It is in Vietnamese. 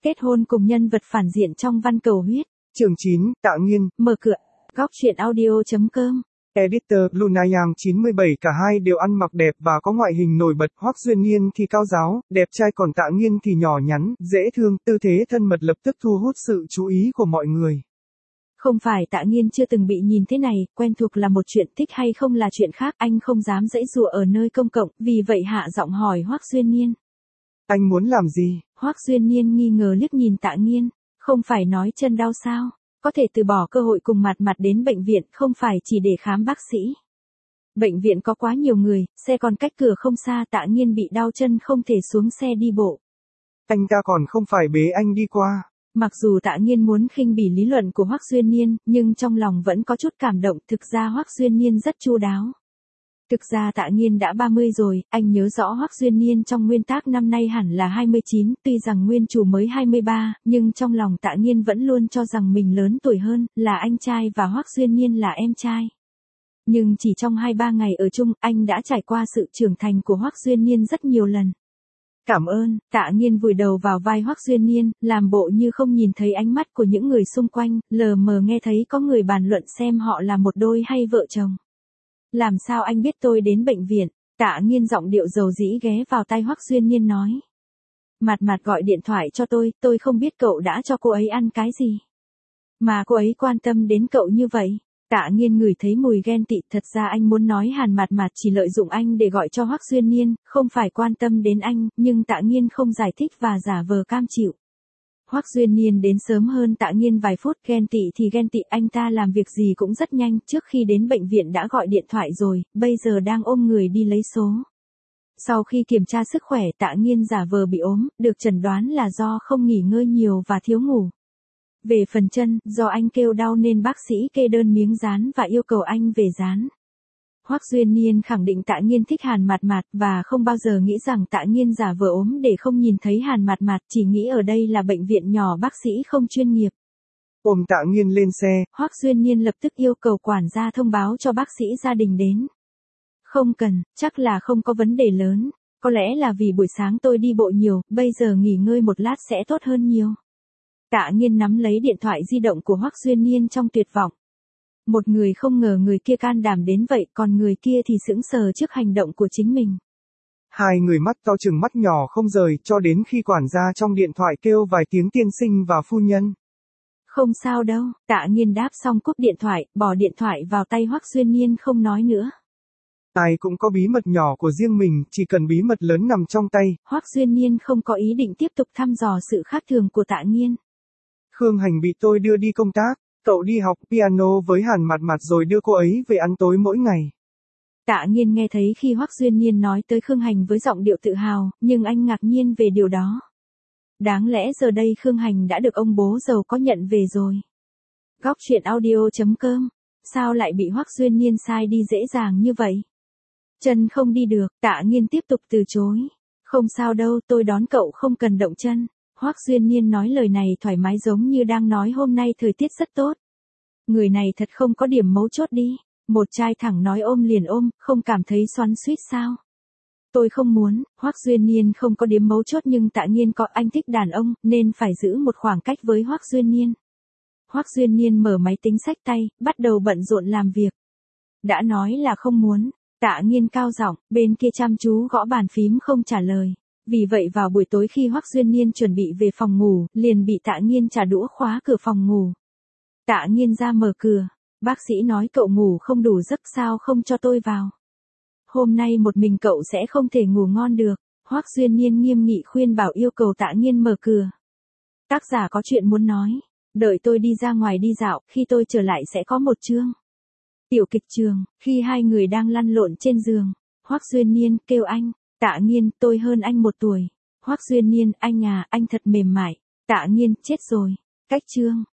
Kết hôn cùng nhân vật phản diện trong Văn Cầu Huyết. Chương 9, Tạ Nghiên. Mở cửa. Góc truyện audio.com. Editor Luna Yang 97. Cả hai đều ăn mặc đẹp và có ngoại hình nổi bật. Hoắc Duyên Niên thì cao giáo, đẹp trai, còn Tạ Nghiên thì nhỏ nhắn, dễ thương, tư thế thân mật lập tức thu hút sự chú ý của mọi người. Không phải Tạ Nghiên chưa từng bị nhìn thế này, quen thuộc là một chuyện, thích hay không là chuyện khác, anh không dám giãy giụa ở nơi công cộng, vì vậy hạ giọng hỏi Hoắc Duyên Niên. Anh muốn làm gì? Hoắc Duyên Niên nghi ngờ liếc nhìn Tạ Nghiên, không phải nói chân đau sao? Có thể từ bỏ cơ hội cùng mặt đến bệnh viện, không phải chỉ để khám bác sĩ. Bệnh viện có quá nhiều người, xe còn cách cửa không xa, Tạ Nghiên bị đau chân không thể xuống xe đi bộ. Anh ta còn không phải bế anh đi qua. Mặc dù Tạ Nghiên muốn khinh bỉ lý luận của Hoắc Duyên Niên, nhưng trong lòng vẫn có chút cảm động, thực ra Hoắc Duyên Niên rất chu đáo. Thực ra Tạ Nghiên đã 30 rồi, anh nhớ rõ Hoắc Duyên Niên trong nguyên tác năm nay hẳn là 29, tuy rằng nguyên chủ mới 23, nhưng trong lòng Tạ Nghiên vẫn luôn cho rằng mình lớn tuổi hơn, là anh trai và Hoắc Duyên Niên là em trai. Nhưng chỉ trong 2-3 ngày ở chung, anh đã trải qua sự trưởng thành của Hoắc Duyên Niên rất nhiều lần. Cảm ơn, Tạ Nghiên vùi đầu vào vai Hoắc Duyên Niên, làm bộ như không nhìn thấy ánh mắt của những người xung quanh, lờ mờ nghe thấy có người bàn luận xem họ là một đôi hay vợ chồng. Làm sao anh biết tôi đến bệnh viện? Tạ Nghiên giọng điệu dầu dĩ ghé vào tai Hoắc Duyên Niên nói. Mặt gọi điện thoại cho tôi không biết cậu đã cho cô ấy ăn cái gì. Mà cô ấy quan tâm đến cậu như vậy. Tạ Nghiên ngửi thấy mùi ghen tị, thật ra anh muốn nói Hàn Mặt chỉ lợi dụng anh để gọi cho Hoắc Duyên Niên, không phải quan tâm đến anh, nhưng Tạ Nghiên không giải thích và giả vờ cam chịu. Hoắc Duyên Niên đến sớm hơn Tạ Nghiên vài phút, ghen tị thì ghen tị, anh ta làm việc gì cũng rất nhanh, trước khi đến bệnh viện đã gọi điện thoại rồi, bây giờ đang ôm người đi lấy số. Sau khi kiểm tra sức khỏe, Tạ Nghiên giả vờ bị ốm, được chẩn đoán là do không nghỉ ngơi nhiều và thiếu ngủ. Về phần chân, do anh kêu đau nên bác sĩ kê đơn miếng dán và yêu cầu anh về dán. Hoắc Duyên Niên khẳng định Tạ Nghiên thích Hàn Mặt và không bao giờ nghĩ rằng Tạ Nghiên giả vờ ốm để không nhìn thấy Hàn Mặt, chỉ nghĩ ở đây là bệnh viện nhỏ, bác sĩ không chuyên nghiệp. Ôm Tạ Nghiên lên xe, Hoắc Duyên Niên lập tức yêu cầu quản gia thông báo cho bác sĩ gia đình đến. Không cần, chắc là không có vấn đề lớn, có lẽ là vì buổi sáng tôi đi bộ nhiều, bây giờ nghỉ ngơi một lát sẽ tốt hơn nhiều. Tạ Nghiên nắm lấy điện thoại di động của Hoắc Duyên Niên trong tuyệt vọng. Một người không ngờ người kia can đảm đến vậy, còn người kia thì sững sờ trước hành động của chính mình. Hai người mắt to chừng mắt nhỏ không rời, cho đến khi quản gia trong điện thoại kêu vài tiếng tiên sinh và phu nhân. Không sao đâu, Tạ Nghiên đáp xong cúp điện thoại, bỏ điện thoại vào tay Hoắc Duyên Niên không nói nữa. Ai cũng có bí mật nhỏ của riêng mình, chỉ cần bí mật lớn nằm trong tay. Hoắc Duyên Niên không có ý định tiếp tục thăm dò sự khác thường của Tạ Nghiên. Khương Hành bị tôi đưa đi công tác, cậu đi học piano với Hàn Mặt rồi đưa cô ấy về ăn tối mỗi ngày. Tạ Nghiên nghe thấy khi Hoắc Duyên Niên nói tới Khương Hành với giọng điệu tự hào, nhưng anh ngạc nhiên về điều đó. Đáng lẽ giờ đây Khương Hành đã được ông bố giàu có nhận về rồi. Góc truyện audio.com. Sao lại bị Hoắc Duyên Niên sai đi dễ dàng như vậy? Chân không đi được, Tạ Nghiên tiếp tục từ chối. Không sao đâu, tôi đón cậu không cần động chân. Hoắc Duyên Niên nói lời này thoải mái giống như đang nói hôm nay thời tiết rất tốt. Người này thật không có điểm mấu chốt đi. Một trai thẳng nói ôm liền ôm, không cảm thấy xoắn xuýt sao? Tôi không muốn, Hoắc Duyên Niên không có điểm mấu chốt nhưng Tạ Nghiên có, anh thích đàn ông, nên phải giữ một khoảng cách với Hoắc Duyên Niên. Hoắc Duyên Niên mở máy tính xách tay, bắt đầu bận rộn làm việc. Đã nói là không muốn, Tạ Nghiên cao giọng, bên kia chăm chú gõ bàn phím không trả lời. Vì vậy vào buổi tối khi Hoắc Duyên Niên chuẩn bị về phòng ngủ, liền bị Tạ Nghiên trả đũa khóa cửa phòng ngủ. Tạ Nghiên ra mở cửa, bác sĩ nói cậu ngủ không đủ giấc, sao không cho tôi vào. Hôm nay một mình cậu sẽ không thể ngủ ngon được. Hoắc Duyên Niên nghiêm nghị khuyên bảo, yêu cầu Tạ Nghiên mở cửa. Tác giả có chuyện muốn nói, đợi tôi đi ra ngoài đi dạo, khi tôi trở lại sẽ có một chương. Tiểu kịch trường, khi hai người đang lăn lộn trên giường, Hoắc Duyên Niên kêu anh. Tạ Nghiên, tôi hơn anh 1 tuổi. Hoắc Duyên Niên, anh à, anh thật mềm mại. Tạ Nghiên, chết rồi. Cách chương.